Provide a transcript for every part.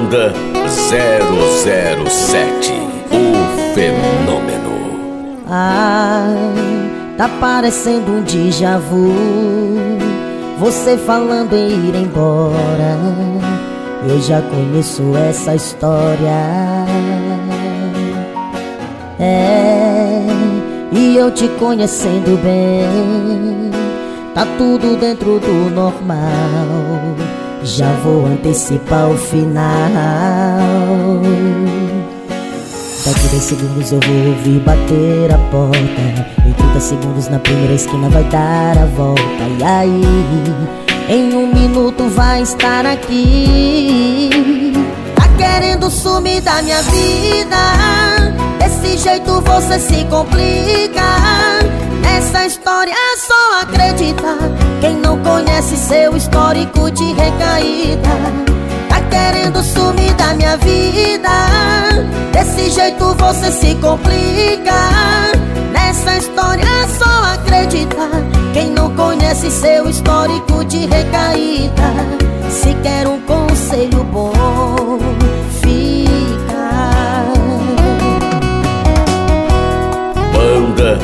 Banda 007, o fenômeno. Tá parecendo um déjà vu, você falando em ir embora. Eu já conheço essa história. E eu te conhecendo bem, tá tudo dentro do normal. Já vou antecipar o final. Daqui 10 segundos eu vou ouvir bater a porta. Em 30 segundos na primeira esquina vai dar a volta. E aí, em 1 minuto vai estar aqui. Tá querendo sumir da minha vida, desse jeito você se complica. Nessa história é só acreditar quem não conhece seu histórico de recaída. Tá querendo sumir da minha vida, desse jeito você se complica. Nessa história é só acreditar quem não conhece seu histórico de recaída. Se quer um conselho bom, fica. Banda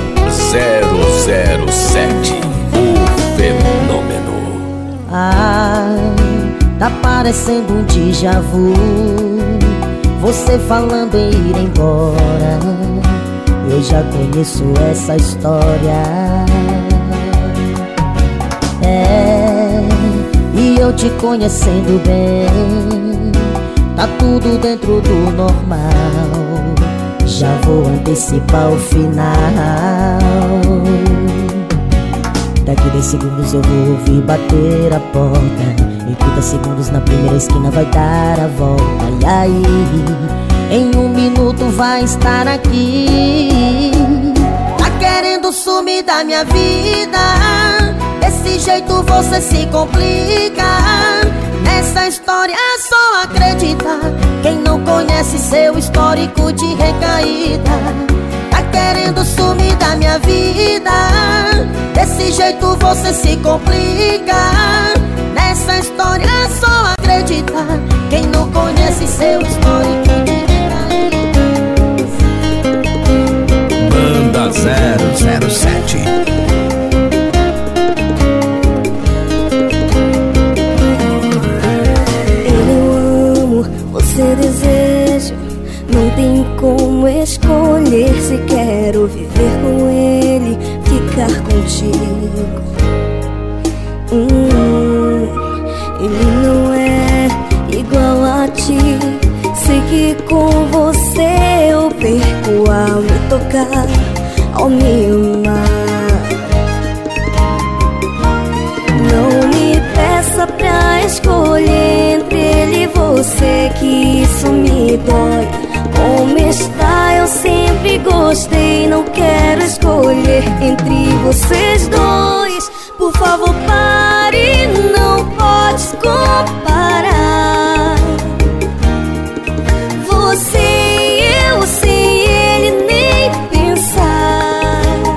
007, o fenômeno. Tá parecendo um déjà vu, você falando em ir embora. Eu já conheço essa história. E eu te conhecendo bem, tá tudo dentro do normal. Já vou antecipar o final. Daqui 10 segundos eu vou ouvir bater a porta. Em 30 segundos na primeira esquina vai dar a volta. E aí, em 1 minuto vai estar aqui. Tá querendo sumir da minha vida, desse jeito você se complica. Nessa história é só acreditar quem não conhece seu histórico de recaída. Tá querendo sumir da minha vida, desse jeito você se complica. Nessa história é só acreditar quem não conhece seu histórico de recaída. Banda 007. Você desejo, não tem como escolher. Se quero viver com ele, ficar contigo. Ele não é igual a ti. Sei que com você eu perco ao me tocar, ao me amar. Não me peça pra escolher entre ele e você, que isso me dói. Como está, eu sempre gostei. Não quero escolher entre vocês dois. Por favor, pare, não pode comparar. Você e eu, sem ele nem pensar.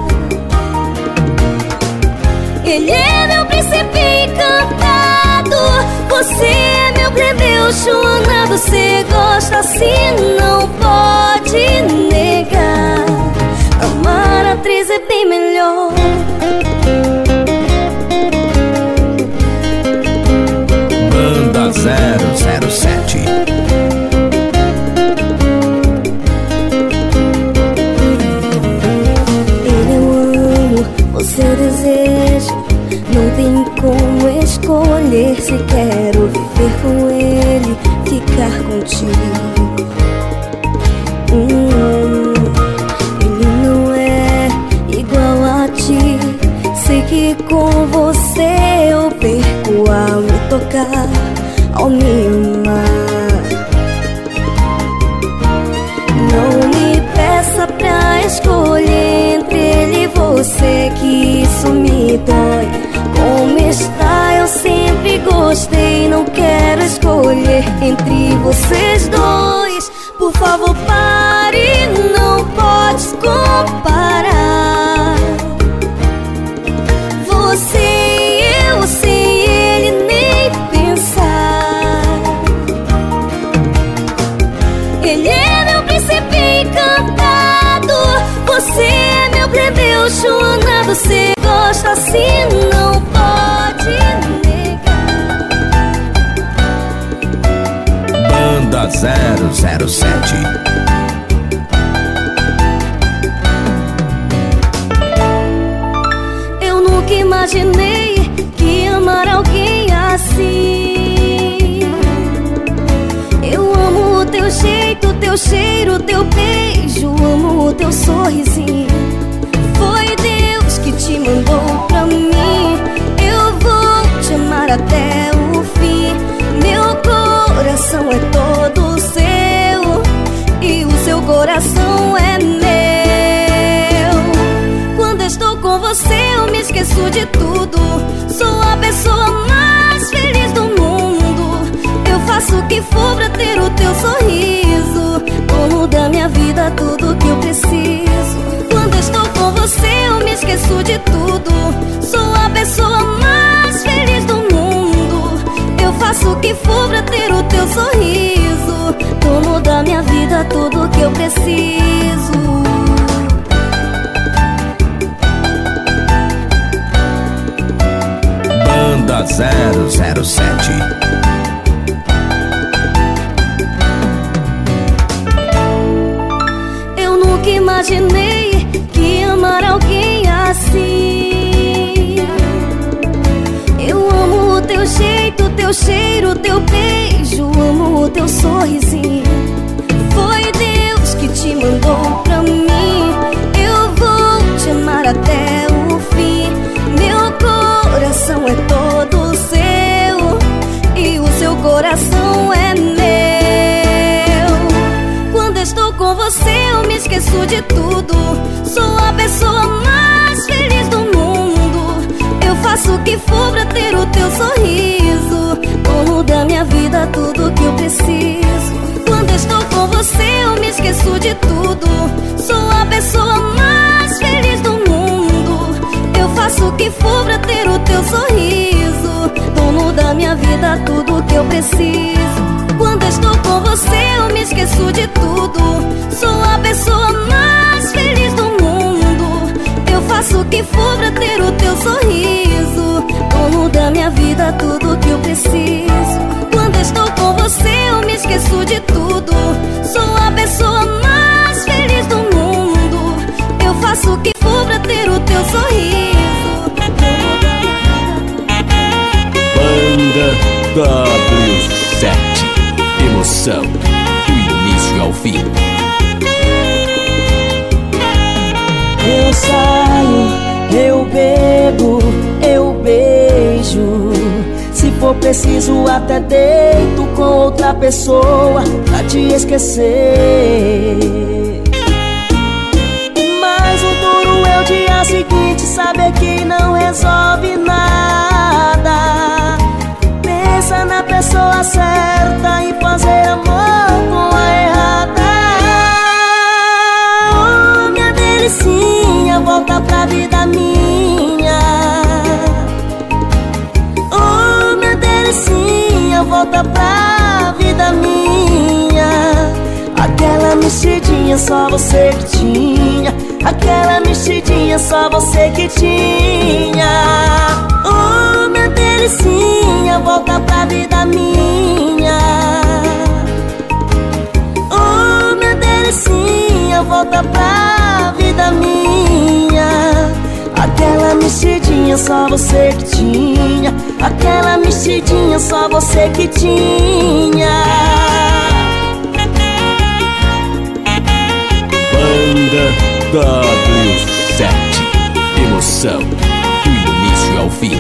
Ele é meu príncipe encantado, você é meu plebeu chonado. Você gosta assim, não pode negar. Amar a atriz é bem melhor. Banda 007. Ele eu amo, você eu desejo. Não tem como escolher. Se quero viver com ele, ficar contigo. Ele não é igual a ti. Sei que com você eu perco ao me tocar, ao me amar. Não me peça pra escolher entre ele e você, que isso me dói. Como está, eu sempre gostei. Não quero escolher entre vocês dois. Por favor, pare, não pode comparar. Você e eu, sem ele nem pensar. Meu Joana, você gosta assim, não pode negar. Banda 007. Eu nunca imaginei que amar alguém assim. Eu amo o teu jeito, teu cheiro, teu beijo, amo o teu sorrisinho. Foi Deus que te mandou pra mim. Eu vou te amar até o fim. Meu coração é todo seu e o seu coração é meu. Quando estou com você eu me esqueço de tudo. Sou a pessoa mais feliz do mundo. Eu faço o que for pra ter o teu sorriso. Dono da minha vida, tudo que eu preciso. Quando estou com você eu me esqueço de tudo. Sou a pessoa mais feliz do mundo. Eu faço o que for pra ter o teu sorriso. Dono da minha vida, tudo que eu preciso. Banda 007. Eu nunca imaginei que amar alguém assim. Eu amo o teu jeito, teu cheiro, teu beijo, amo o teu sorrisinho. Foi Deus que te mandou pra mim. Eu vou te amar até o fim. Meu coração é todo seu e o seu coração é meu. Quando estou com você eu me esqueço de tudo. Sou a pessoa mais feliz do mundo. Eu faço o que for pra ter o teu sorriso. Dono da minha vida, tudo que eu preciso. Quando estou com você eu me esqueço de tudo. Sou a pessoa mais feliz do mundo. Eu faço o que for pra ter o teu sorriso. Dono da minha vida, tudo que eu preciso. Quando estou com você eu me esqueço de tudo. Sou a pessoa mais feliz do mundo. Eu faço o que for pra ter o teu sorriso. Dono da minha vida, tudo que eu preciso. Quando estou com você eu me esqueço de tudo. Sou a pessoa mais feliz do mundo. Eu faço o que for pra ter o teu sorriso. Banda W7. Emoção do início ao fim. Eu saio, eu bebo, eu beijo. Se for preciso até deito com outra pessoa pra te esquecer. Mas o duro é o dia seguinte saber que não resolve nada. Pensa na pessoa certa e fazer amor com a errada. Oh, minha delicinha, volta pra vida minha. Oh, minha delicinha, volta pra vida minha. Aquela mexidinha só você que tinha. Aquela mexidinha só você que tinha. Oh, minha delicinha, volta pra vida minha. Oh, minha delicinha, volta pra vida minha. Aquela mexidinha só você que tinha. Aquela mexidinha só você que tinha. Banda W7. Emoção do início ao fim.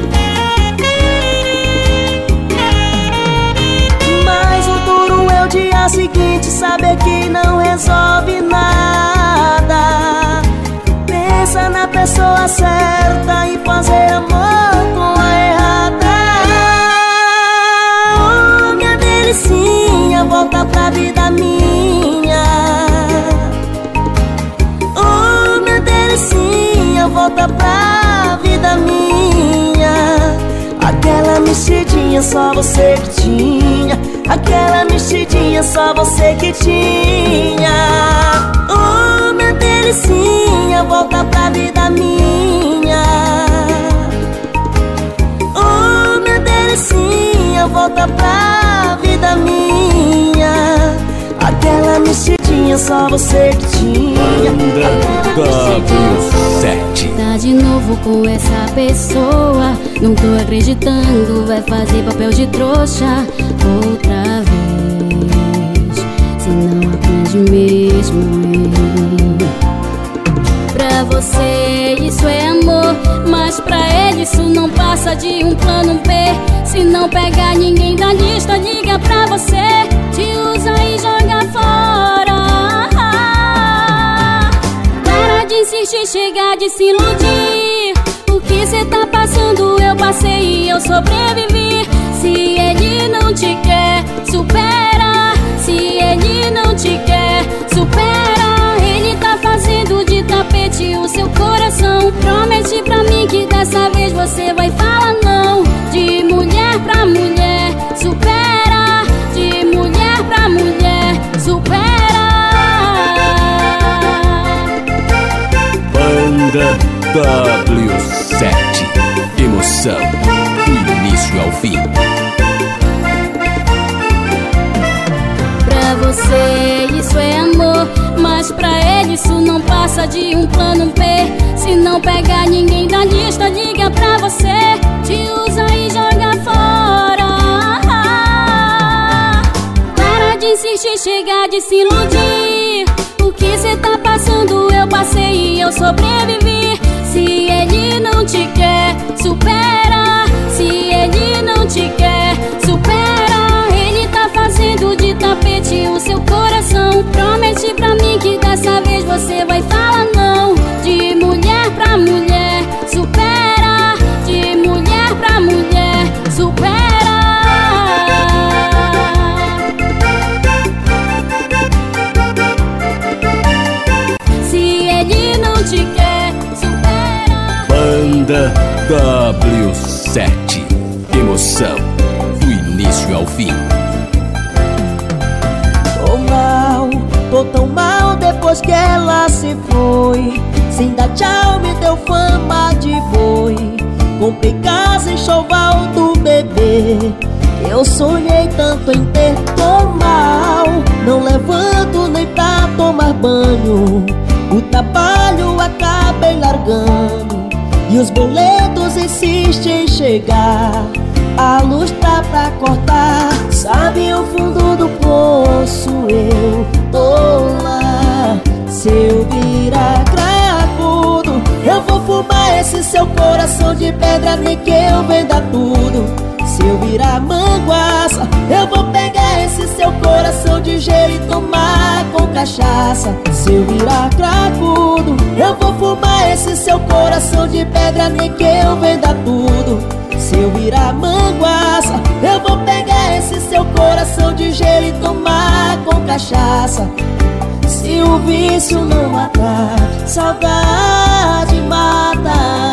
Mas o duro é o dia seguinte saber que não resolve nada. Pensa na pessoa certa e fazer amor com a errada. Oh, minha delicinha, volta pra vida minha. Oh, minha delicinha, volta pra vida minha. Aquela mexidinha só você que tinha. Aquela mexidinha só você que tinha. Oh, minha delicinha, delicinha, volta pra vida minha. Oh, minha delicinha, volta pra vida minha. Aquela mexidinha só você que tinha. Banda W7. Tá de novo com essa pessoa, não tô acreditando, vai fazer papel de trouxa outra vez. Se não aprende mesmo, pra você isso é amor, mas pra ele isso não passa de um plano B. Se não pegar ninguém da lista, liga pra você, te usa e joga fora. Para de insistir, chega de se iludir. O que cê tá passando eu passei e eu sobrevivi. Se ele não te quer, supera. Se ele não te quer, supera. Ele tá fazendo de tapete o seu coração. Promete pra mim que dessa vez você vai falar não. De mulher pra mulher, supera. De mulher pra mulher, supera. Banda W7. Emoção do início ao fim. Pra você isso é amor, mas pra ele isso não passa de um plano B. Se não pegar ninguém da lista, liga pra você, te usa e joga fora. Para de insistir, chega de se iludir. O que cê tá passando eu passei e eu sobrevivi. Se ele não te quer, supera. Se ele não te quer, supera. Ele tá fazendo de tapete o seu coração. Promete pra mim que dessa vez você vai falar não. De mulher pra mulher, supera. De mulher pra mulher, supera. Se ele não te quer, supera. Banda W7. Emoção do início ao fim. Tô tão mal depois que ela se foi. Sem dar tchau me deu fama de boi. Comprei casa em Choval do bebê. Eu sonhei tanto em ter. Tô mal, não levanto nem pra tomar banho. O trabalho acabei largando e os boletos insistem em chegar. A luz tá pra cortar, sabe o fundo do poço eu tô lá. Se eu virar cracudo, eu vou fumar esse seu coração de pedra, nem que eu venda tudo. Se eu virar manguaça, eu vou pegar esse seu coração de gelo e tomar com cachaça. Se eu virar cracudo, eu vou fumar esse seu coração de pedra, nem que eu venda tudo. Se eu virar manguaça, eu vou pegar esse seu coração de gelo e tomar com cachaça. Se o vício não matar, saudade mata.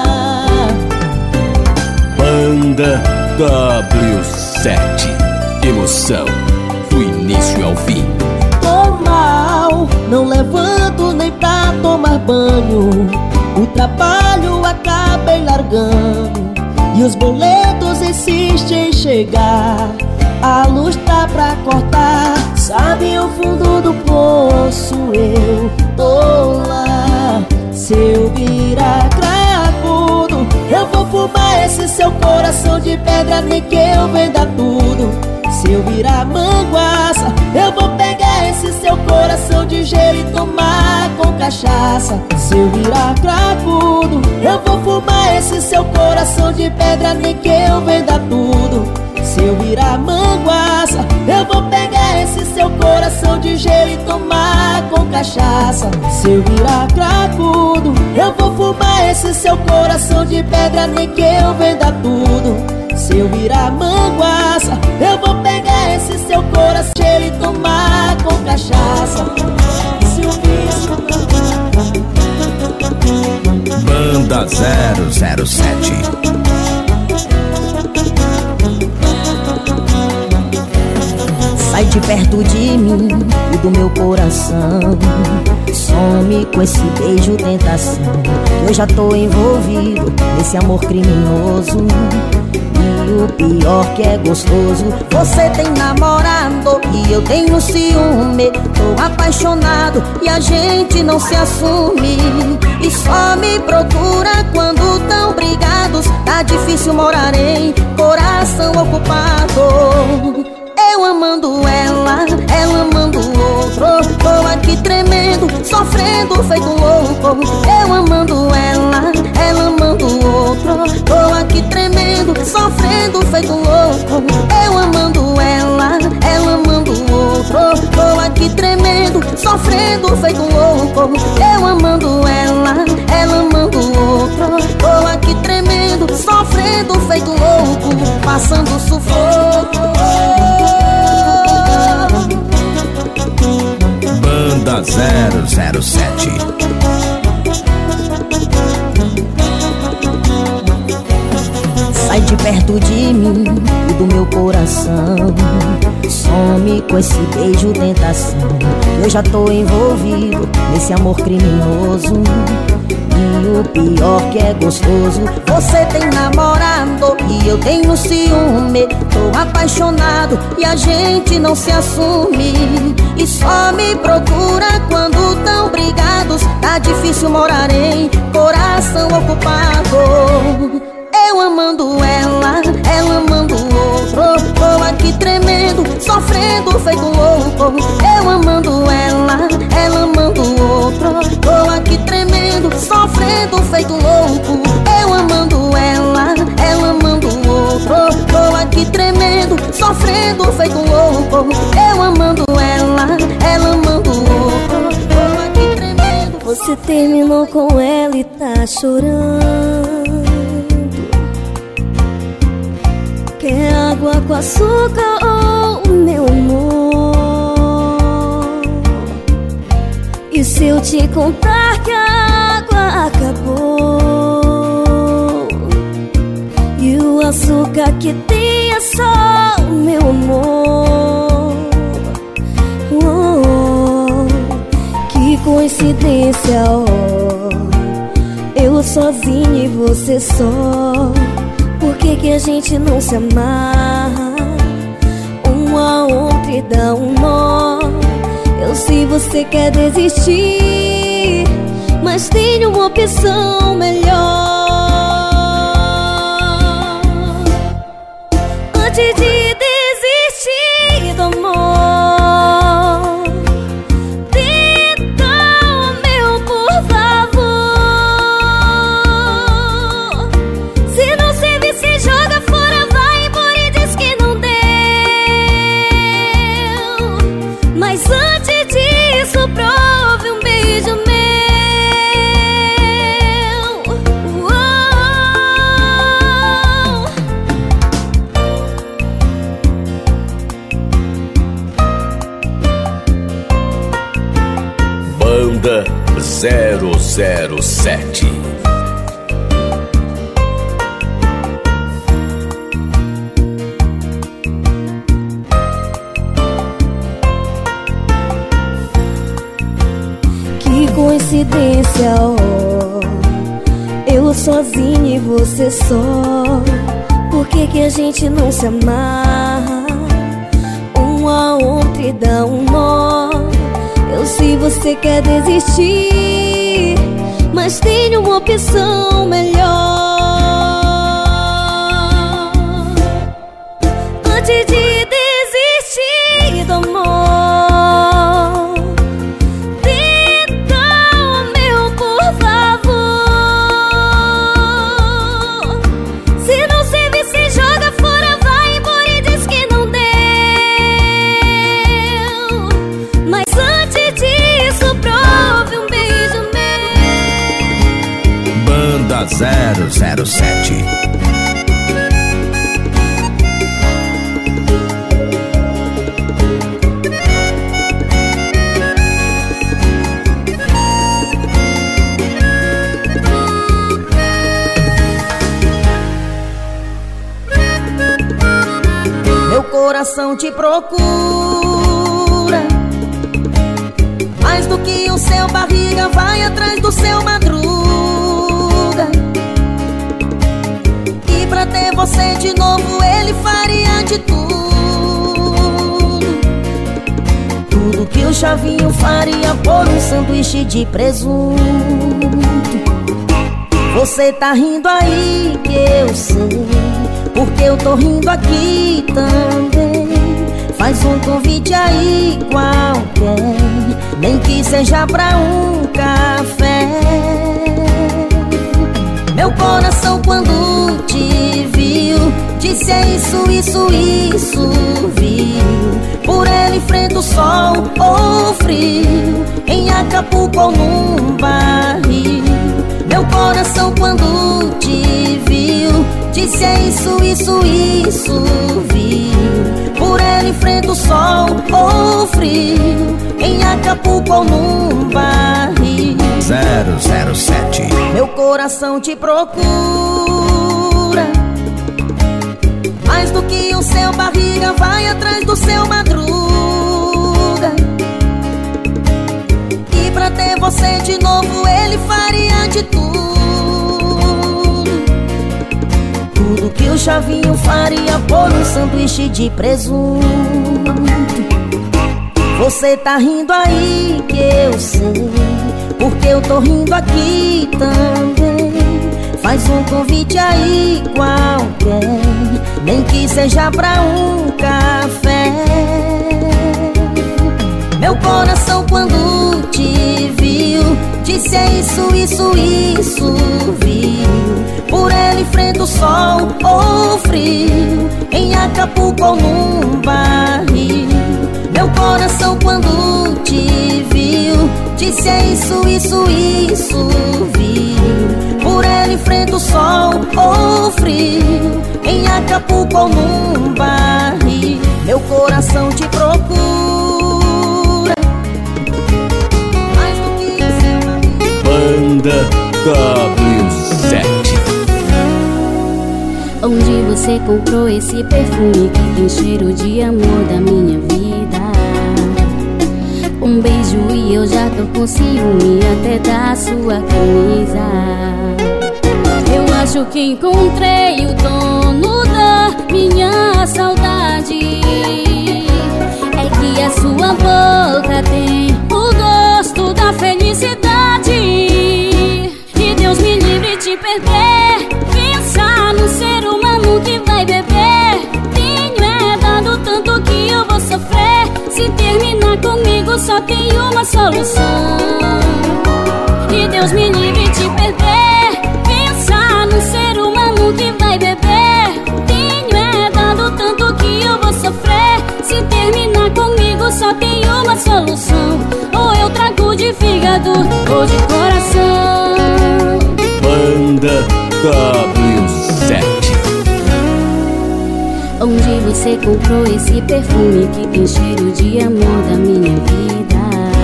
Banda W7. Emoção do início ao fim. Tô mal, não levanto nem pra tomar banho. O trabalho acabei largando e os boletos insistem em chegar. A luz tá pra cortar, sabe o fundo do poço eu tô lá. Se eu virar cracudo, eu vou fumar esse seu coração de pedra, nem que eu venda tudo. Se eu virar manguaça, eu vou pegar esse seu coração de gelo e tomar com cachaça. Se eu virar cracudo, eu vou fumar esse seu coração de pedra, nem que eu venda tudo. Se eu virar manguaça, eu vou pegar esse seu coração de gelo e tomar com cachaça. Se eu virar cracudo, eu vou fumar esse seu coração de pedra, nem que eu venda tudo. Se eu virar manguaça, eu vou pegar esse seu coração de gelo e tomar com cachaça. Se eu virar... Banda 007. Sai de perto de mim e do meu coração. Some com esse beijo tentação. Eu já tô envolvido nesse amor criminoso. E o pior que é gostoso, você tem namorado e eu tenho ciúme. Tô apaixonado e a gente não se assume. E só me procura quando tão brigados. Tá difícil morar em coração ocupado. Eu amando ela, ela amando o outro. Tô aqui tremendo, sofrendo feito louco. Eu amando ela, ela amando o outro. Tô aqui tremendo, sofrendo feito louco. Eu amando ela, ela amando o outro. Tô aqui tremendo, sofrendo feito louco. Eu amando ela, ela amando o outro. Tô aqui tremendo, sofrendo feito louco. Passando sufoco. Banda 007. Sai de perto de mim e do meu coração. Some com esse beijo tentação. Eu já tô envolvido nesse amor criminoso. E o pior que é gostoso, você tem namorado e eu tenho ciúme. Tô apaixonado e a gente não se assume. E só me procura quando tão brigados. Tá difícil morar em coração ocupado. Eu amando ela, ela amando o outro. Tô aqui tremendo, sofrendo feito louco. Eu amando ela, ela amando o outro. Tô aqui tremendo, sofrendo feito louco. Eu amando ela, ela amando o outro. Tô aqui tremendo, sofrendo feito louco. Eu amando ela, ela amando o outro. Tô aqui tremendo. Você terminou com ela e tá chorando. Quer água com açúcar ou meu amor? E se eu te contar que a água acabou e o açúcar que tem é só o meu amor? Oh, que coincidência, oh. Eu sozinha e você só. Por que a gente não se amarra? Um a outro e dá um nó. Eu sei você quer desistir, mas tem uma opção melhor. Antes de desistir do amor, tenta o meu, por favor. Se não servir, se joga fora, vai embora e diz que não deu. Mas antes disso, prove um beijo meu. Banda 007. Que coincidência, oh. Eu sozinha e você só. Por que a gente não se amarra? Um a outro e dá um nó. Eu sei você quer desistir, mas tem uma opção melhor. Antes de desistir do amor, tenta o meu, por favor. Se não servir, se joga fora, vai embora e diz que não deu. Mas antes disso, prove um beijo meu. Banda 007. coração te procura, mais do que o seu barriga vai atrás do seu madruga. E pra ter você de novo ele faria de tudo, tudo que o Chavinho faria por um sanduíche de presunto. Você tá rindo aí que eu sei, porque eu tô rindo aqui também. Faz um convite aí qualquer, nem que seja pra um café. Meu coração quando te viu disse é isso, isso, isso, viu. Por ele enfrenta o sol ou o frio, em Acapulco ou num barril. Meu coração quando te viu disse é isso, isso, isso, viu. Por ele enfrenta o sol ou o frio, em Acapulco ou num barril. 007. Meu coração te procura, mais do que o seu barriga vai atrás do seu madruga. E pra ter você de novo ele faria de tudo, tudo que o Chavinho faria por um sanduíche de presunto. Você tá rindo aí que eu sei, porque eu tô rindo aqui também. Faz um convite aí qualquer, nem que seja pra um café. Meu coração quando te viu disse é isso, isso, isso, viu. Por ele enfrenta o sol ou o frio, em Acapulco ou num barril. Meu coração quando te viu disse é isso, isso, isso, viu. Por ele enfrenta o sol ou o frio, em Acapulco ou num barril. Meu coração te procura, mais do que o seu barriga. Banda W7. Onde você comprou esse perfume que tem cheiro de amor da minha vida? Um beijo e eu já tô com ciúme até da sua camisa. Eu acho que encontrei o dono da minha saudade. É que a sua boca tem o gosto da felicidade. E Deus me livre de perder, pensar no ser humano que vai beber. Tenho é dado tanto que eu vou sofrer. Se terminar comigo só tem uma solução. E Deus me livre de perder, pensar no ser humano que vai beber. Tenho é dado tanto que eu vou sofrer. Se terminar comigo só tem uma solução. Ou eu trago de fígado ou de coração. Banda W7. Onde você comprou esse perfume que tem cheiro de amor da minha vida?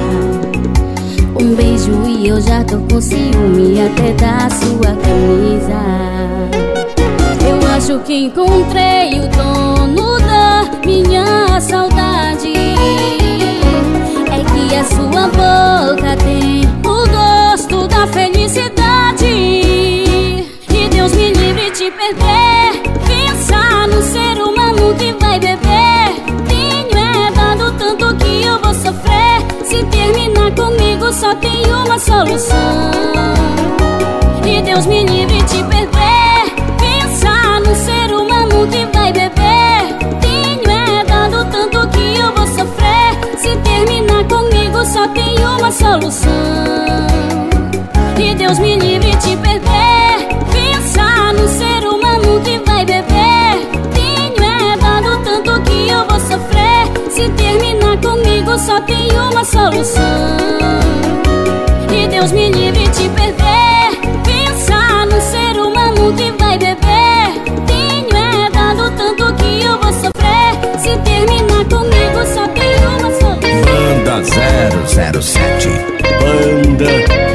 Um beijo e eu já tô com ciúme até da sua camisa. Eu acho que encontrei o dono da minha saudade. É que a sua boca tem o gosto da felicidade. E Deus me livre de perder, pensar no ser humano que vai beber. Tenho é dado tanto que eu vou sofrer. Se terminar comigo só tem uma solução. E Deus me livre de perder, pensar no ser humano que vai beber. Tenho é dado tanto que eu vou sofrer. Se terminar comigo só tem uma solução. E Deus me livre de perder, pensar no ser humano que vai beber. Tenho é dado tanto que eu vou sofrer. Se terminar comigo só tem uma solução. E Deus me livre de perder, pensar no ser humano que vai beber. Tenho é dado tanto que eu vou sofrer. Se terminar comigo só tem uma solução. Banda 007. Banda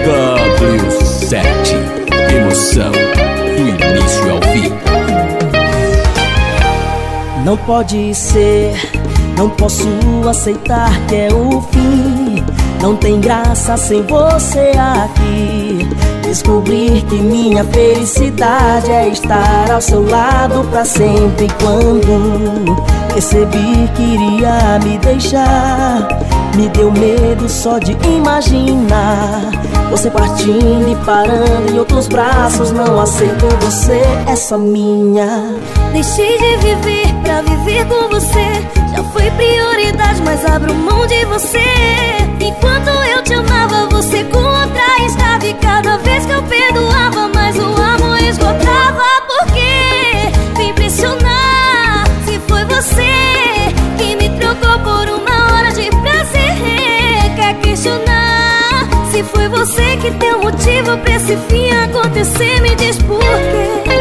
W7. Emoção do início ao fim. Não Não pode ser, não posso aceitar que é o fim. Não tem graça sem você aqui. Descobrir que minha felicidade é estar ao seu lado pra sempre. Quando percebi que iria me deixar, me deu medo só de imaginar você partindo e parando em outros braços. Não aceito, você é só minha. Deixei de viver pra viver com você. Já foi prioridade, mas abro mão de você. Enquanto eu te amava, você com outra estava. E cada vez que eu perdoava, mais o amor esgotava. Porque vem impressionar se foi você que me trocou por uma hora de prazer. Quer questionar se foi você que deu motivo pra esse fim acontecer. Me diz por quê?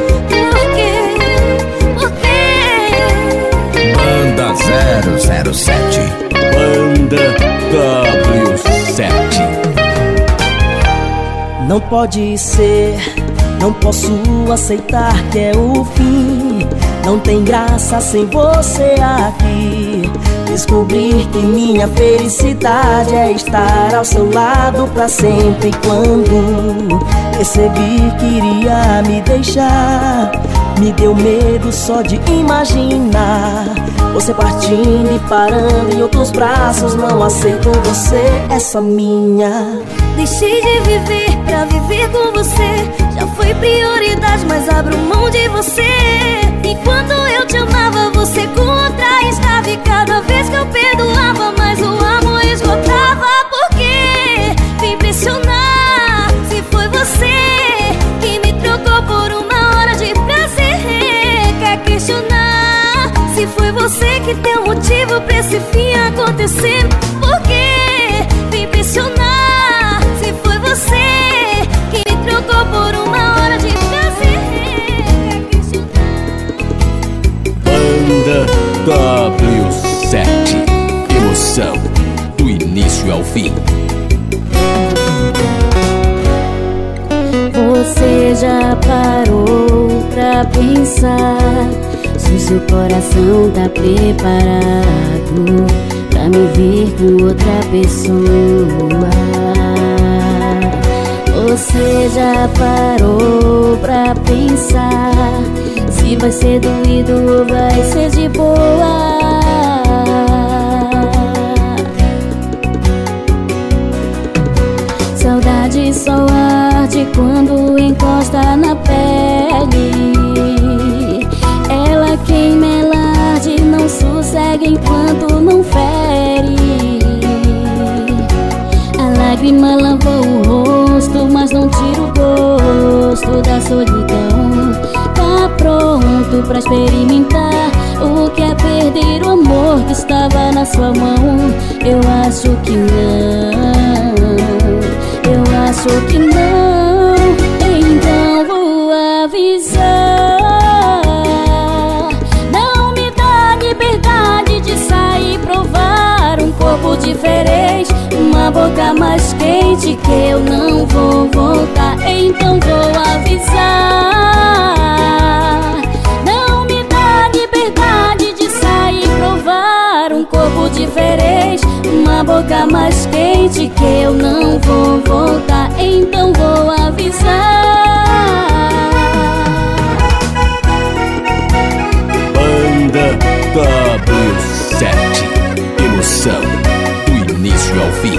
Banda 007, Banda W7. Não pode ser, não posso aceitar que é o fim. Não tem graça sem você aqui. Descobrir que minha felicidade é estar ao seu lado pra sempre. Quando percebi que iria me deixar, me deu medo só de imaginar você partindo e parando em outros braços. Não aceito, você é só minha. Deixei de viver pra viver com você. Já foi prioridade, mas abro mão de você. Enquanto eu te amava, você com outra estava. E cada vez que eu perdoava, mais o amor esgotava. Porque vem impressionar se foi você que me trocou por uma hora de prazer. Quer questionar se foi você que deu motivo pra esse fim acontecer. Porque vem impressionar se foi você que me trocou por uma hora de prazer. Quer questionar. Banda W7, emoção do início ao fim. Você já parou pra pensar se o seu coração tá preparado pra me ver com outra pessoa? Você já parou pra pensar se vai ser doído ou vai ser de boa? Saudade só arde quando encosta na pele. Ela queima, ela arde, não sossega enquanto não fere. A lágrima lavou o rosto, mas não tira o gosto da solidão. Tá pronto pra experimentar o que é perder o amor que estava na sua mão? Eu acho que não, eu acho que não. Então vou avisar. Não me dá liberdade de sair, provar um corpo diferente, uma boca mais quente, que eu não vou voltar. Então vou avisar. Não me dá liberdade de sair, provar um corpo diferente, uma boca mais quente, que eu não vou voltar. Então vou avisar. Banda W7, emoção do início ao fim.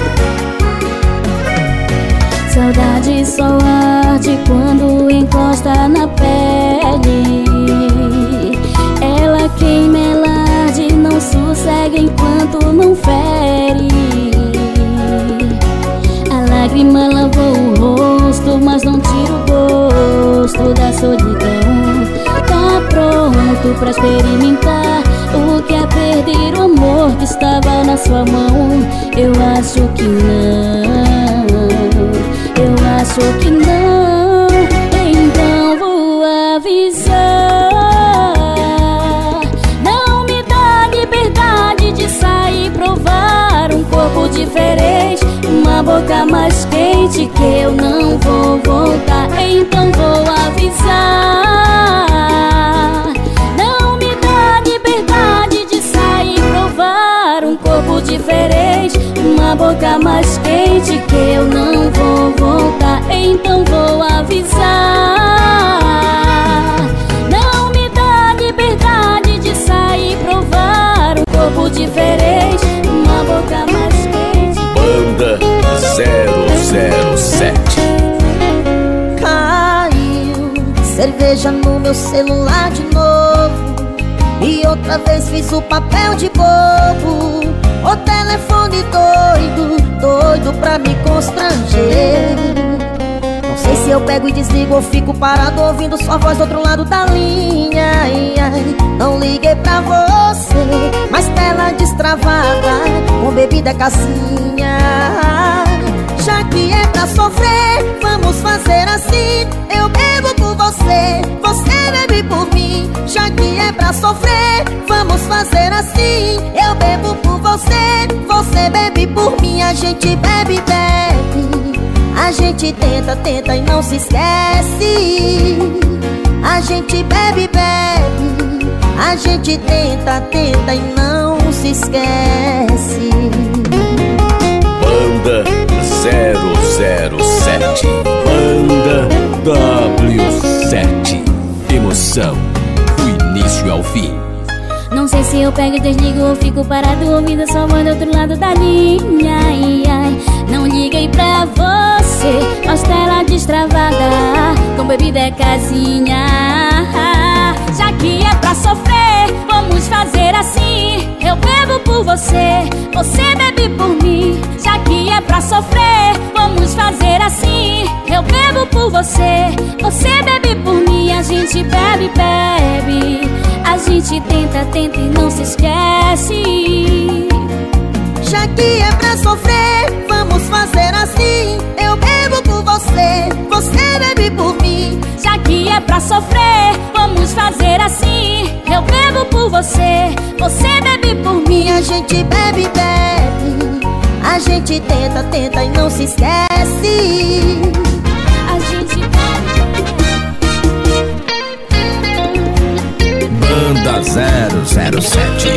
Saudade só arde quando encosta na pele. Ela queima, ela arde, não sossega enquanto não fere. A lágrima lavou o rosto, mas não tira o gosto da solidão. Tá pronto pra experimentar o que é perder o amor que estava na sua mão? Eu acho que não, eu acho que não. Então vou avisar. Não me dá liberdade de sair, provar um corpo diferente, uma boca mais quente, que eu não vou voltar. Então vou avisar. Não me dá liberdade diferente, uma boca mais quente, que eu não vou voltar, então vou avisar. Não me dá liberdade de sair, provar um corpo diferente, uma boca mais quente. Banda 007. Caiu cerveja no meu celular de novo, e outra vez fiz o papel de bobo. O telefone doido, doido pra me constranger. Não sei se eu pego e desligo ou fico parado ouvindo sua voz do outro lado da linha. Ai, ai, não liguei pra você, mas tela destravada com bebida casinha. Já que é pra sofrer, vamos fazer assim. Eu bebo por você, você bebe por mim. Já que é pra sofrer, vamos fazer assim. Eu bebo por você, você bebe por mim. A gente bebe, bebe, a gente tenta, tenta e não se esquece. A gente bebe, bebe, a gente tenta, tenta e não se esquece. Banda 007. Banda W7. Emoção do início ao fim. Não sei se eu pego e desligo ou fico parado ouvindo sua voz do outro lado da linha. Ai, ai, não liguei pra você, mas tela destravada com bebida casinha. Já que é pra sofrer, vamos fazer assim. Eu bebo por você, você bebe por mim. Já que é pra sofrer, vamos fazer assim. Eu bebo por você, você bebe por mim. A gente bebe, bebe, a gente tenta, tenta e não se esquece. Já que é pra sofrer, vamos fazer assim. Eu bebo por você, você bebe por mim. Já que é pra sofrer, vamos fazer assim. Eu bebo por você, você bebe por mim. A gente bebe, bebe, a gente tenta, tenta e não se esquece. A gente Banda 007.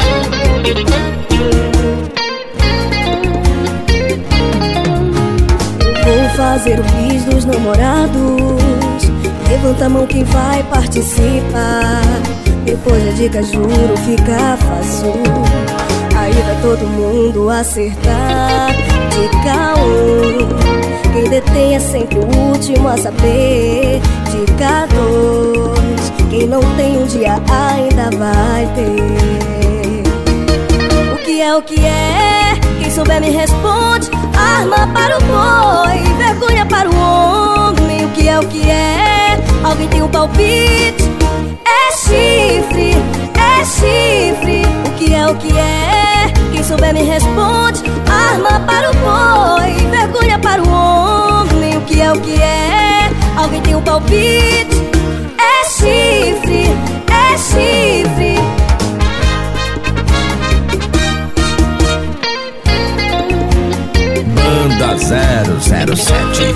Vou fazer o quiz dos namorados. Levanta a mão quem vai participar. Depois da dica, juro, fica fácil. Aí vai todo mundo acertar. Dica 1, quem detém é sempre o último a saber. Dica 2, quem não tem um dia ainda vai ter. O que é, o que é? Quem souber me responde. Arma para o boi, vergonha para o homem. O que é, o que é? Alguém tem um palpite? É chifre, é chifre. O que é, o que é? Quem souber me responde. Arma para o boi, vergonha para o homem. O que é, o que é? Alguém tem um palpite? É chifre, é chifre. Banda 007.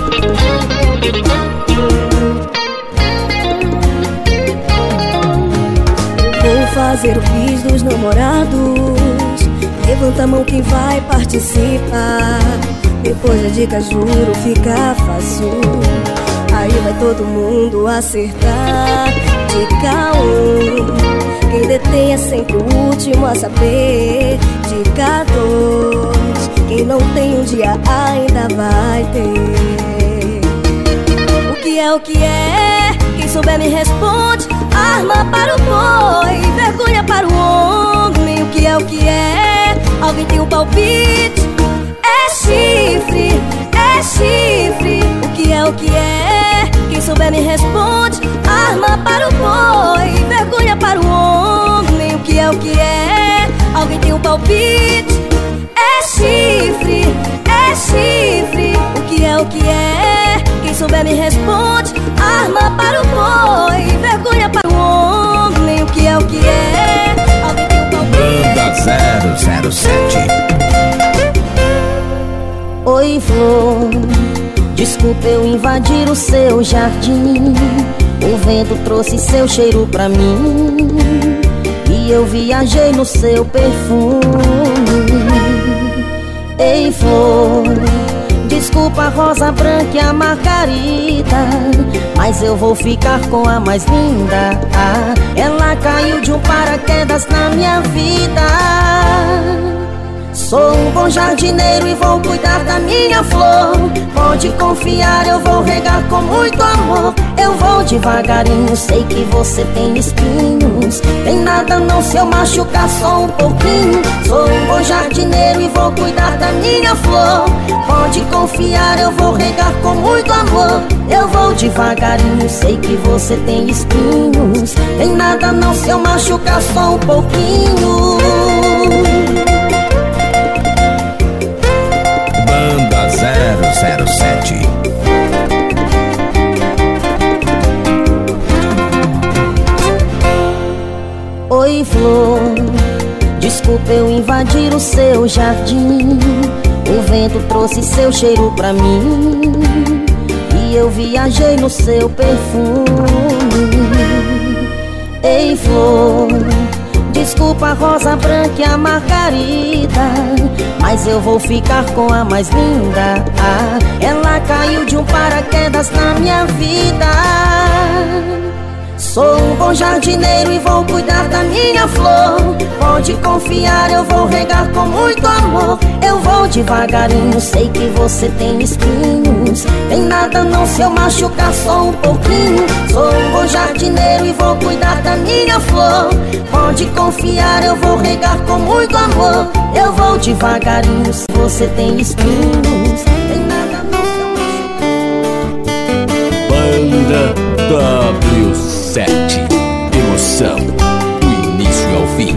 Vou fazer o quiz dos namorados. Levanta a mão quem vai participar. Depois da dica, juro, fica fácil. Aí vai todo mundo acertar. Dica 1, quem detém é sempre o último a saber. Dica 2, quem não tem um dia ainda vai ter. O que é, o que é? Quem souber me responde. Arma para o boi, vergonha para o homem. O que é, o que é? Alguém tem um palpite? É chifre, é chifre. O que é, o que é? Quem souber me responde. Arma para o boi, vergonha para o homem. O que é, o que é? Alguém tem um palpite? É chifre, é chifre. O que é, o que é? Quem souber me responde. Arma para o boi, vergonha para o homem. O que é, o que é? Alguém tem um palpite? Banda 007. Oi, flor, desculpa eu invadir o seu jardim. O vento trouxe seu cheiro pra mim e eu viajei no seu perfume. Ei, flor, desculpa a rosa branca e a margarida, mas eu vou ficar com a mais linda. Ela caiu de um paraquedas na minha vida. Sou um bom jardineiro e vou cuidar da minha flor. Pode confiar, eu vou regar com muito amor. Eu vou devagarinho, sei que você tem espinhos. Tem nada não, se eu machucar só um pouquinho. Sou um bom jardineiro e vou cuidar da minha flor. Pode confiar, eu vou regar com muito amor. Eu vou devagarinho, sei que você tem espinhos. Tem nada não, se eu machucar só um pouquinho. Banda 007. Oi, flor, desculpa eu invadir o seu jardim. O vento trouxe seu cheiro pra mim e eu viajei no seu perfume. Ei, flor, desculpa a rosa branca e a margarida, mas eu vou ficar com a mais linda. Ela caiu de um paraquedas na minha vida. Sou um bom jardineiro e vou cuidar da minha flor. Pode confiar, eu vou regar com muito amor. Eu vou devagarinho, sei que você tem espinhos. Tem nada não, se eu machucar só um pouquinho. Sou um bom jardineiro e vou cuidar da minha flor. Pode confiar, eu vou regar com muito amor. Eu vou devagarinho, se você tem espinhos. Tem nada não, se eu machucar. Banda W7. Emoção do início ao fim.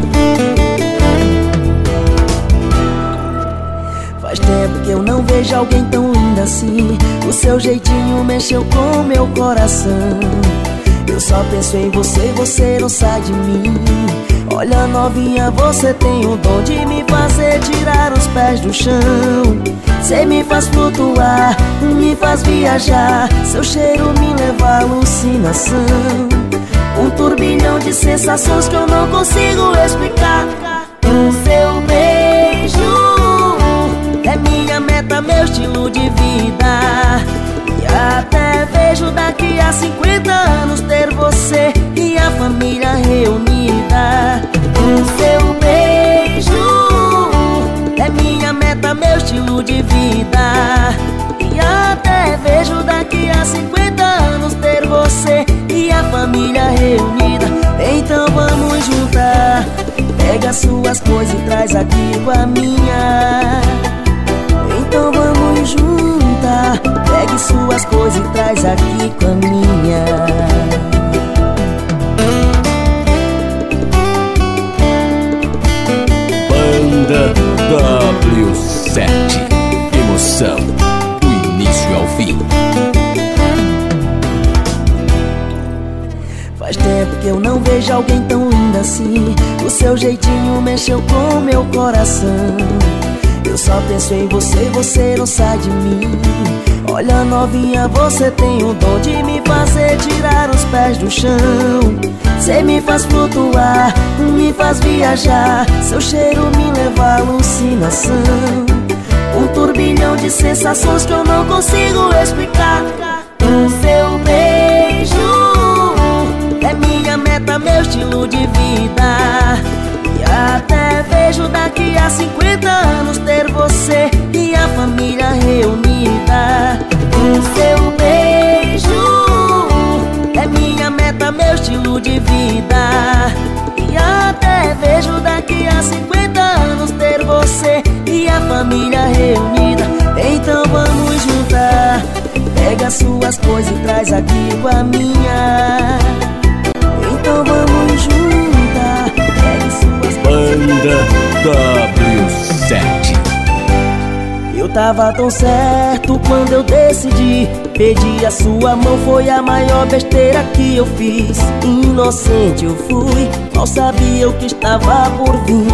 Faz tempo que eu não vejo alguém tão linda assim. O seu jeitinho mexeu com meu coração. Eu só penso em você, você não sai de mim. Olha, novinha, você tem o dom de me fazer tirar os pés do chão. Cê me faz flutuar, me faz viajar. Seu cheiro me leva à alucinação. Um turbilhão de sensações que eu não consigo explicar. O seu beijo é minha meta, meu estilo de vida. E até vejo daqui a 50 anos ter você e a família reunida. O seu beijo é minha meta, meu estilo de vida. E até vejo daqui a 50 anos ter você e a família reunida. Então vamos juntar. Pega suas coisas e traz aqui com a minha. Então vamos juntar. Pegue suas coisas e traz aqui com a minha. Banda W7. Emoção do início ao fim. Faz tempo que eu não vejo alguém tão linda assim. O seu jeitinho mexeu com meu coração. Eu só penso em você, você não sai de mim. Olha, novinha, você tem o dom de me fazer tirar os pés do chão. Cê me faz flutuar, me faz viajar. Seu cheiro me leva à alucinação. Um turbilhão de sensações que eu não consigo explicar. O seu beijo é minha meta, meu estilo de vida. E até vejo daqui a 50 anos ter você e a família reunida. O seu beijo é minha meta, meu estilo de vida. E até vejo daqui a 50 anos ter você e a família reunida. Então vamos juntar. Pega suas coisas e traz aqui com a minha. Então vamos juntar. Pegue suas Banda W7. Eu tava tão certo quando eu decidi pedir a sua mão. Foi a maior besteira que eu fiz. Inocente eu fui, mal sabia o que estava por vir.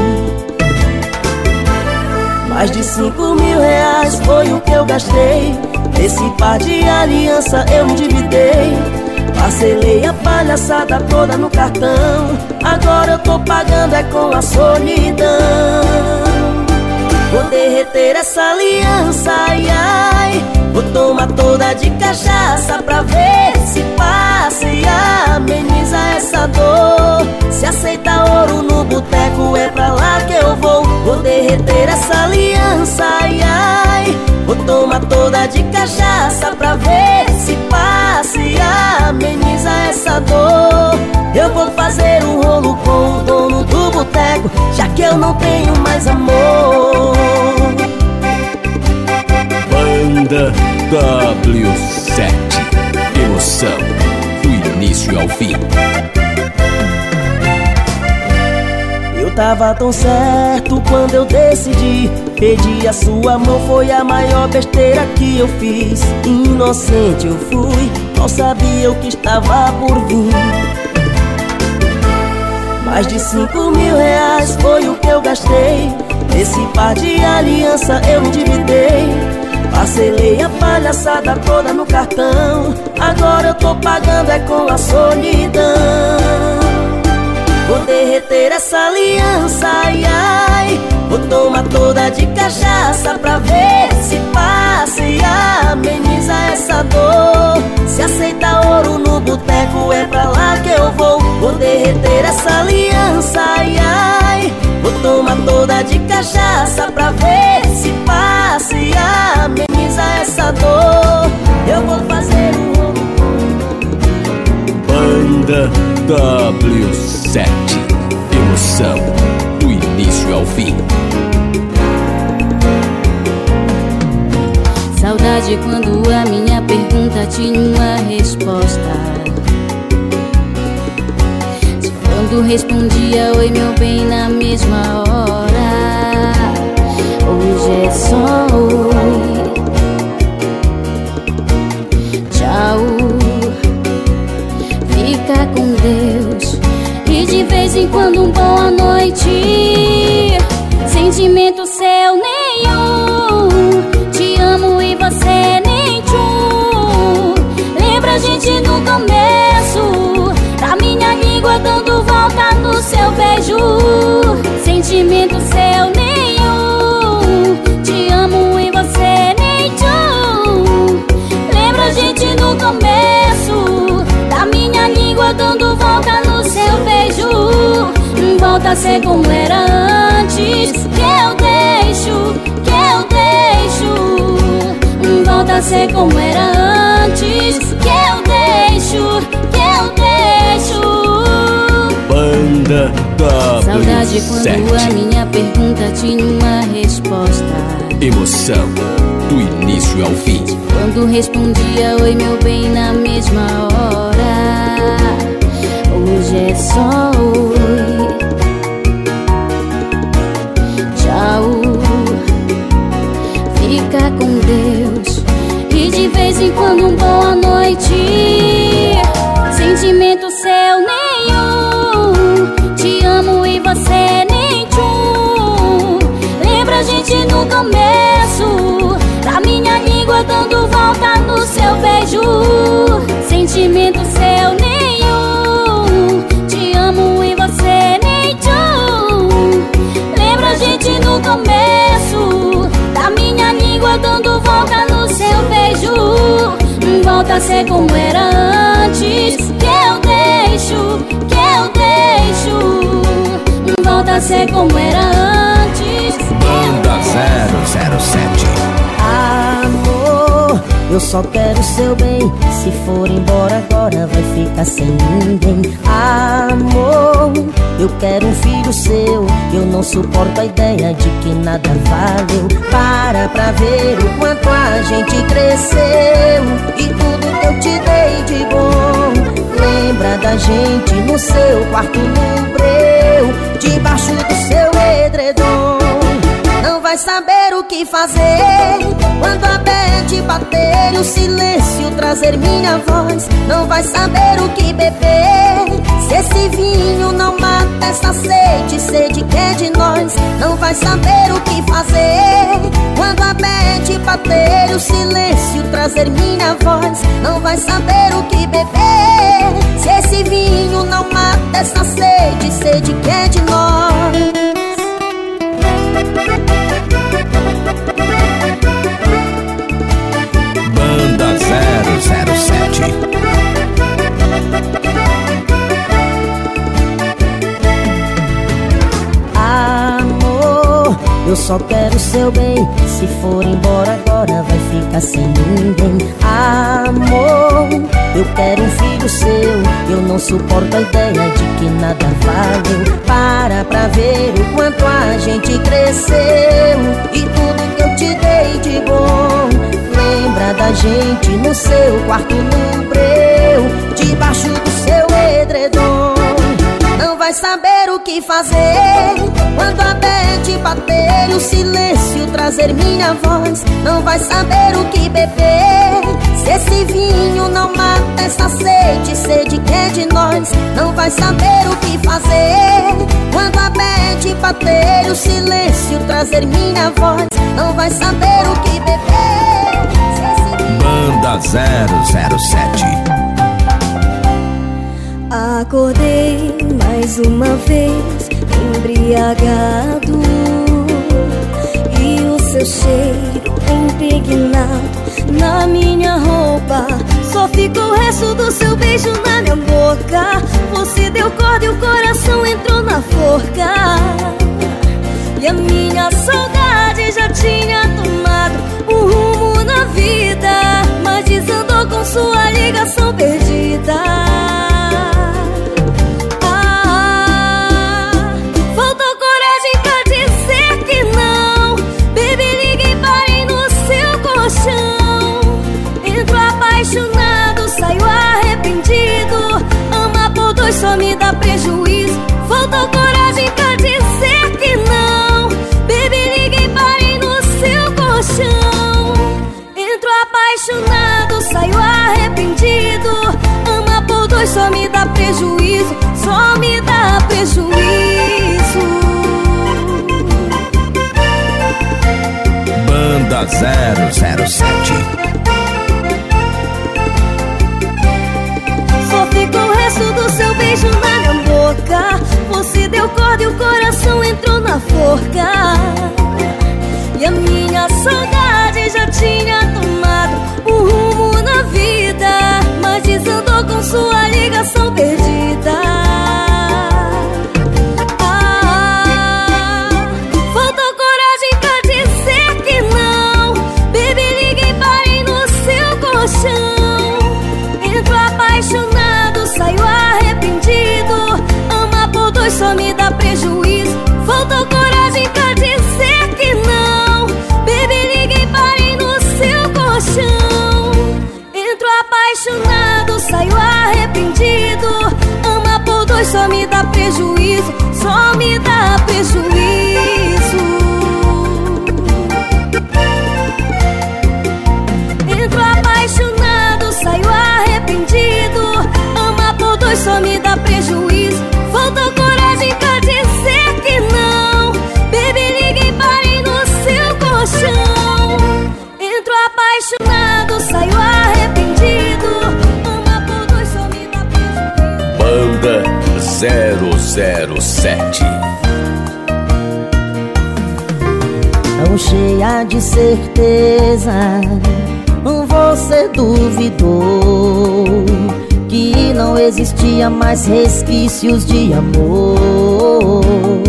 Mais de 5 mil reais foi o que eu gastei. Esse par de aliança eu me endividei. Parcelei a palhaçada toda no cartão. Agora eu tô pagando é com a solidão. Vou de derreter essa aliança, ai, ai. Vou tomar toda de cachaça pra ver se passa e ameniza essa dor. Se aceita ouro no boteco, é pra lá que eu vou. Vou derreter essa aliança, ai, ai. Vou tomar toda de cachaça pra ver se passa e ameniza essa dor. Eu vou fazer um rolo com o dono do boteco, já que eu não tenho mais amor. Banda W7, emoção do início ao fim. Eu tava tão certo quando eu decidi pedir a sua mão, foi a maior besteira que eu fiz. Inocente eu fui, não sabia o que estava por vir. Mais de 5 mil reais foi o que eu gastei. Nesse par de aliança eu endividei. Parcelei a palhaçada toda no cartão. Agora eu tô pagando é com a solidão. Vou derreter essa aliança, ai, ai. Vou tomar toda de cachaça pra ver se passa e ameniza essa dor. Se aceita ouro no boteco, é pra lá que eu vou. Vou derreter essa aliança, ai, ai. Vou tomar toda de cachaça pra ver se passa e ameniza essa dor. Eu vou fazer um rolo. Banda W7, emoção do início ao fim. Saudade quando a minha pergunta tinha uma resposta. Quando respondia oi meu bem na mesma hora. Hoje é só oi, tchau, fica com Deus. E de vez em quando um boa noite. Sentimento seu nenhum, te amo e você nem tchum. Lembra a gente no começo, da minha língua dando volta no seu beijo. Sentimento seu nenhum, te amo e você nem tchum. Lembra a gente no começo, da minha língua dando volta no seu beijo. Volta a ser como era antes, que eu deixo, que eu deixo. Volta a ser como era antes, que eu deixo, que eu deixo. Banda W7, saudade quando a minha pergunta tinha uma resposta. Emoção do início ao fim. Quando respondia oi meu bem na mesma hora. Hoje é só oi, tchau, fica com Deus. E de vez em quando um boa noite. Sentimento seu nenhum, te amo e você nem tchum. Lembra a gente no começo, da minha língua dando volta no seu beijo. Sentimento seu nenhum, te amo e você nem tchum. Lembra a gente no começo, da minha língua dando volta no seu beijo. Volta a ser como era antes, que eu deixo, que eu deixo. Volta a ser como era antes. Banda 007. Amor, eu só quero seu bem. Se for embora agora vai ficar sem ninguém. Amor, eu quero um filho seu. Eu não suporto a ideia de que nada valeu. Para pra ver o quanto a gente cresceu e tudo que eu te dei de bom. Lembra da gente no seu quarto no breu, debaixo do seu edredom. Não vai saber o que fazer quando a bad bater e o silêncio trazer minha voz. Não vai saber o que beber se esse vinho não mata essa sede, sede que é de nós. Não vai saber o que fazer quando a bad bater e o silêncio trazer minha voz. Não vai saber o que beber se esse vinho não mata essa sede, sede que é de nós. Eu só quero o seu bem. Se for embora agora vai ficar sem ninguém. Amor, eu quero um filho seu. Eu não suporto a ideia de que nada valeu. Para pra ver o quanto a gente cresceu e tudo que eu te dei de bom. Lembra da gente no seu quarto no breu, debaixo do seu edredom. Não vai saber o que fazer quando a bad bater e o silêncio trazer minha voz. Não vai saber o que beber se esse vinho não mata essa sede, sede que é de nós. Não vai saber o que fazer quando a bad bater e o silêncio trazer minha voz. Não vai saber o que beber se esse vinho... Banda 007. Acordei mais uma vez embriagado e o seu cheiro impregnado na minha roupa. Só ficou o resto do seu beijo na minha boca. Você deu corda e o coração entrou na forca. E a minha saudade já tinha tomado um rumo na vida, mas desandou com sua ligação perdida. Apaixonado, saio arrependido. Ama por dois só me dá prejuízo. Faltou coragem pra dizer que não. Baby, liguei, parei no seu colchão. Entro apaixonado, saio arrependido. Ama por dois só me dá prejuízo. Só me dá prejuízo. Banda 007. Do seu beijo na minha boca. Você deu corda e o coração entrou na forca. E a minha saudade já tinha tomado um rumo na vida, mas desandou com sua ligação perdida. Faltou coragem pra dizer que não. Baby, liguei, parei no seu colchão. Entro apaixonado, saio arrependido. Ama por dois só me dá prejuízo. Faltou coragem pra dizer que não. Baby, liguei, parei no seu colchão. Entro apaixonado, saio arrependido. Ama por dois só me dá prejuízo. Só me dá prejuízo. Entro apaixonado, saio arrependido. Ama por dois só me dá prejuízo. Faltou coragem pra dizer que não. Baby, liguei, parei no seu colchão. Entro apaixonado, saio arrependido. Ama por dois só me dá prejuízo. Banda 007. Tão cheia de certeza, você duvidou que não existia mais resquícios de amor.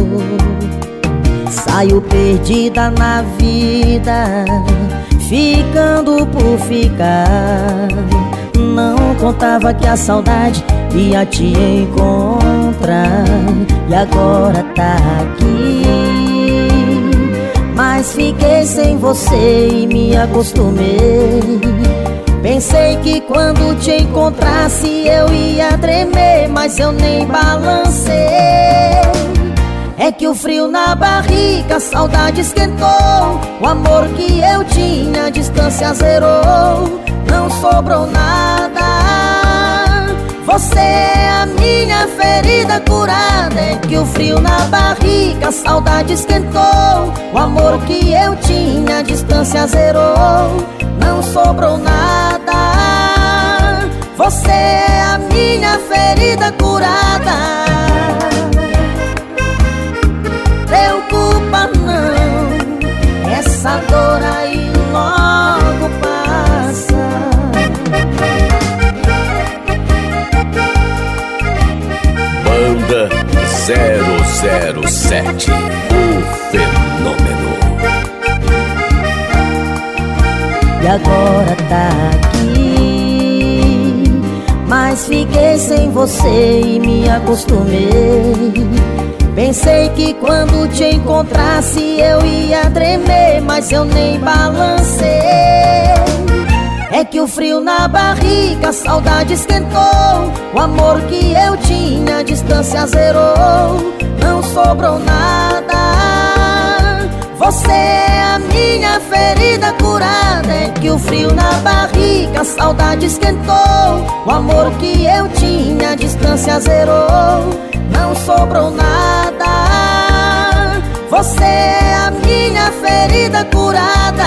Saiu perdida na vida, ficando por ficar. Não contava que a saudade ia te encontrar. E agora tá aqui, mas fiquei sem você e me acostumei. Pensei que quando te encontrasse eu ia tremer, mas eu nem balancei. É que o frio na barriga, a saudade esquentou. O amor que eu tinha, a distância zerou. Não sobrou nada. Você é a minha ferida curada. É que o frio na barriga, a saudade esquentou. O amor que eu tinha, a distância zerou. Não sobrou nada. Você é a minha ferida curada. Preocupa não, essa dor aí logo passa. Banda 007, o fenômeno. agora tá aqui. Mas fiquei sem você e me acostumei. Pensei que quando te encontrasse eu ia tremer, mas eu nem balancei. É que o frio na barriga, a saudade esquentou. O amor que eu tinha, a distância zerou. Não sobrou nada. Você é a minha ferida curada. É que o frio na barriga, a saudade esquentou. O amor que eu tinha, a distância zerou. Não sobrou nada. Você é a minha ferida curada.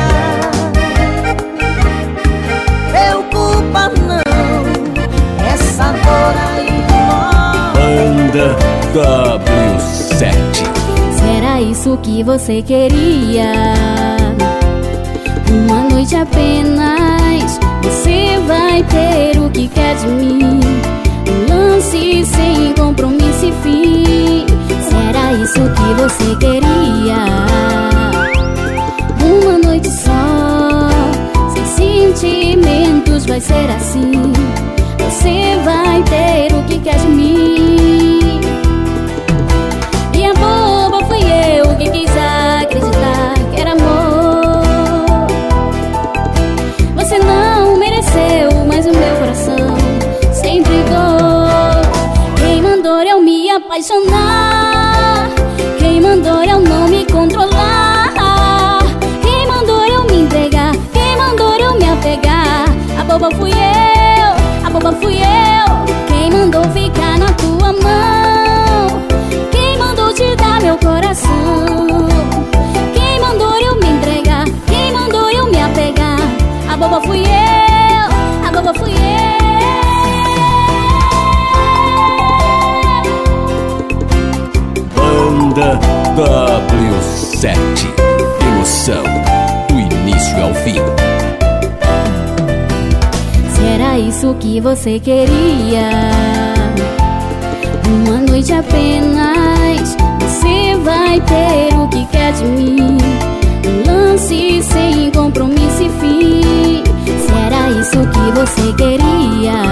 Preocupa não, essa dor aí Banda W7. Se era isso que você queria, uma noite apenas, você vai ter o que quer de mim. Um lance sem compromisso e fim. Se era isso que você queria, uma noite só, sem sentimentos, vai ser assim. Você vai ter o que quer de mim. E a boba fui eu que quis acreditar que era amor. Você não mereceu, mas o meu coração sempre dor. Quem mandou eu me apaixonar? Quem mandou eu não me controlar? Quem mandou eu me entregar? Quem mandou eu me apegar? A boba fui eu, a boba fui eu. Quem mandou ficar na tua mão? Quem mandou te dar meu coração? Quem mandou eu me entregar? Quem mandou eu me apegar? A boba fui eu, a boba fui eu. Banda W7. Emoção do início ao fim. Se era isso que você queria, uma noite apenas, você vai ter o que quer de mim. Um lance sem compromisso e fim. Se era isso que você queria,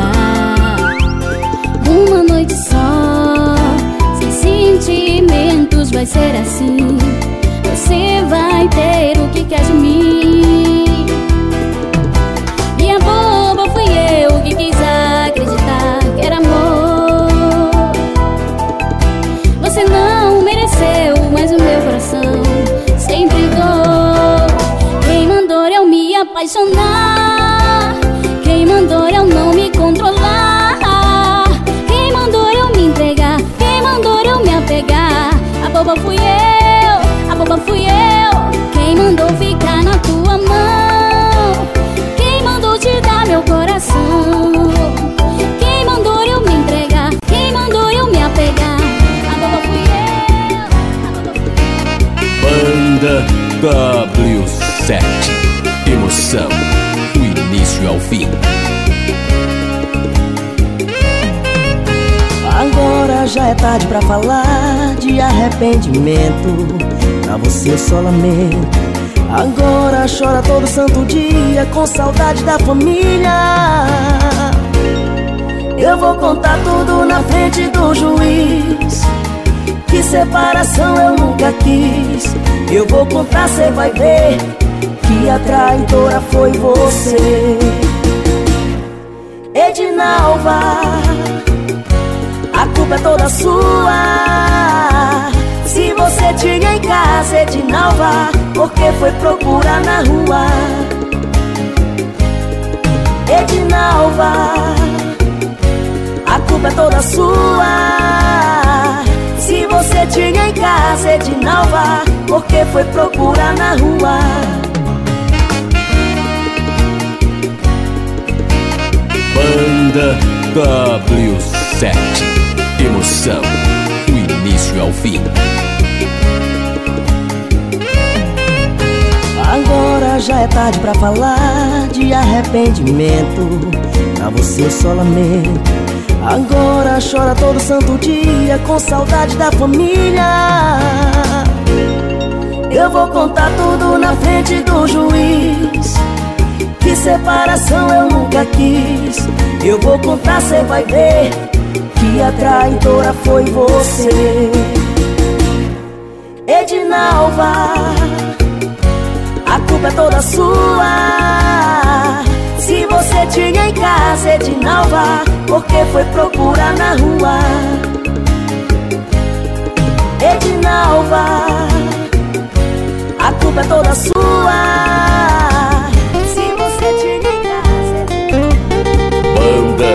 uma noite só, sem sentimentos, vai ser assim. Você vai ter o que quer de mim. E a boba fui eu que quis acreditar que era amor. Você não mereceu, mas o meu coração sempre dor. Quem mandou eu me apaixonar? Quem mandou eu não me controlar? Quem mandou eu me entregar? Quem mandou eu me apegar? A boba fui eu, a boba fui eu. Quem mandou ficar na tua mão? Quem mandou te dar meu coração? Quem mandou eu me entregar? Quem mandou eu me apegar? A boba fui eu, a boba fui eu. Banda W7. Emoção do início ao fim. Agora já é tarde pra falar de arrependimento. Pra você eu só lamento. Agora chora todo santo dia com saudade da família. Eu vou contar tudo na frente do juiz. Que separação eu nunca quis. Eu vou contar, cê vai ver que a traidora foi você. Edinalva, a culpa é toda sua. Se você tinha em casa, Edinalva, por que foi procurar na rua? Edinalva, a culpa é toda sua. Se você tinha em casa, Edinalva, por que foi procurar na rua? Banda W7. Emoção do início ao fim. Agora já é tarde pra falar de arrependimento. Pra você eu só lamento. Agora chora todo santo dia com saudade da família. Eu vou contar tudo na frente do juiz. de separação eu nunca quis. Eu vou contar, cê vai ver que a traidora foi você. Edinalva, a culpa é toda sua. Se você tinha em casa, Edinalva, por que foi procurar na rua? Edinalva, a culpa é toda sua. Se você tinha em casa. Banda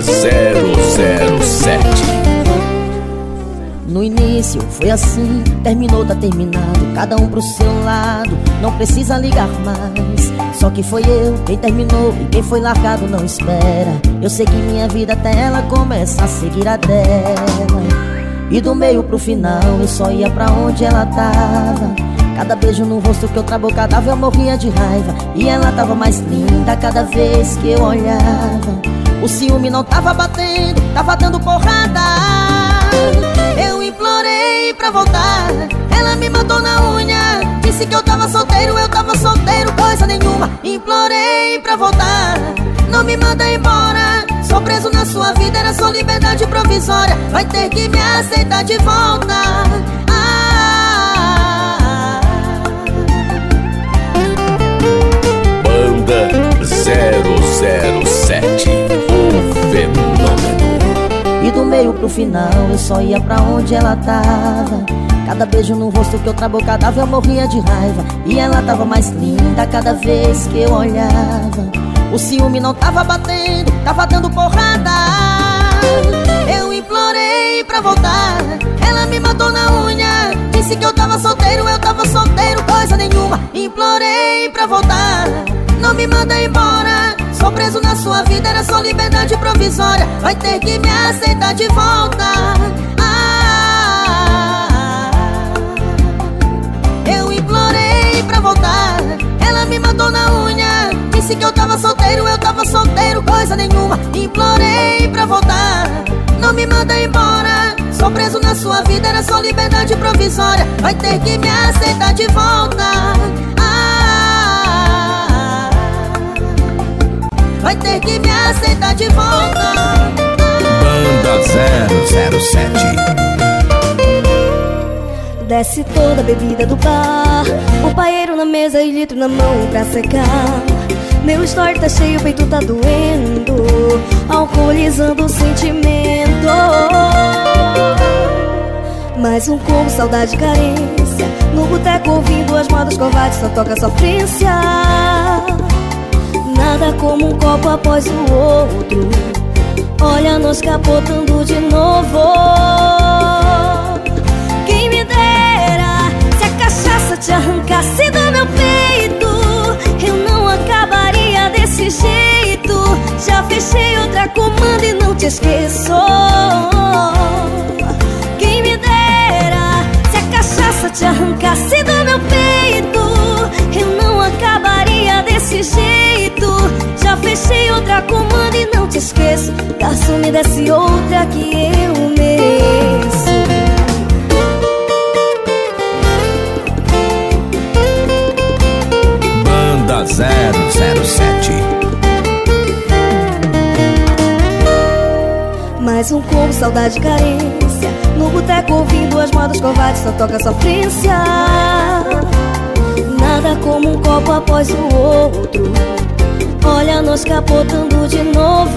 007. No início foi assim, terminou, tá terminado, cada um pro seu lado, não precisa ligar mais. Só que foi eu quem terminou e quem foi largado não espera. Eu sei que minha vida até ela começa a seguir a dela. E do meio pro final eu só ia pra onde ela tava. Cada beijo no rosto que outra boca dava eu morria de raiva. E ela tava mais linda cada vez que eu olhava. O ciúme não tava batendo, tava dando porrada. Eu implorei pra voltar, ela me matou na unha. Disse que eu tava solteiro, coisa nenhuma. Implorei pra voltar, não me manda embora. Sou preso na sua vida, era só liberdade provisória. Vai ter que me aceitar de volta. Banda 007, o fenômeno. E do meio pro final eu só ia pra onde ela tava. Cada beijo no rosto que outra boca dava eu morria de raiva. E ela tava mais linda cada vez que eu olhava. O ciúme não tava batendo, tava dando porrada. Eu implorei pra voltar, ela me matou na unha. Disse que eu tava solteiro, coisa nenhuma. Implorei pra voltar, não me manda embora. Sou preso na sua vida, era só liberdade provisória. Vai ter que me aceitar de volta. Eu implorei pra voltar, ela me matou na unha. Disse que eu tava solteiro, coisa nenhuma. Implorei pra voltar, não me manda embora. Sou preso na sua vida, era só liberdade provisória. Vai ter que me aceitar de volta. Vai ter que me aceitar de volta. Banda 007. Desce toda a bebida do bar, o paeiro na mesa e litro na mão pra secar. Meu story tá cheio, o peito tá doendo, alcoolizando o sentimento. Mais um combo, saudade e carência. No boteco ouvindo as modas covardes, só toca sofrência. Nada como um copo após o outro. Olha nós capotando de novo. Quem me dera se a cachaça te arrancasse do meu peito, eu não acabaria desse jeito. Já fechei outra comanda e não te esqueço. Quem me dera se a cachaça te arrancasse do meu peito, eu não acabaria desse jeito. Já fechei outra comanda e não te esqueço. Garçom, me desce outra que eu mereço. Banda 007. Mais um combo, saudade e carência. No boteco ouvindo as modas covardes, só toca sofrência. Nada como um copo após o outro. Olha nós capotando de novo.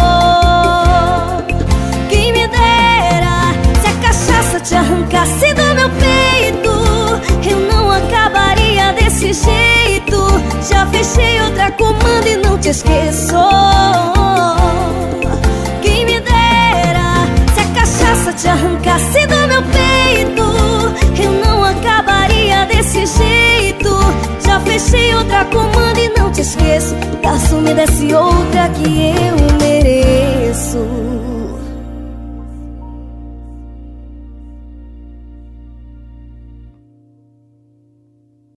Quem me dera se a cachaça te arrancasse do meu peito, eu não acabaria desse jeito. Já fechei outra comanda e não te esqueço. Quem me dera se a cachaça te arrancasse do meu peito, eu não acabaria desse jeito. Já fechei outra comanda e não te esqueço. Garçom, me desce outra que eu mereço.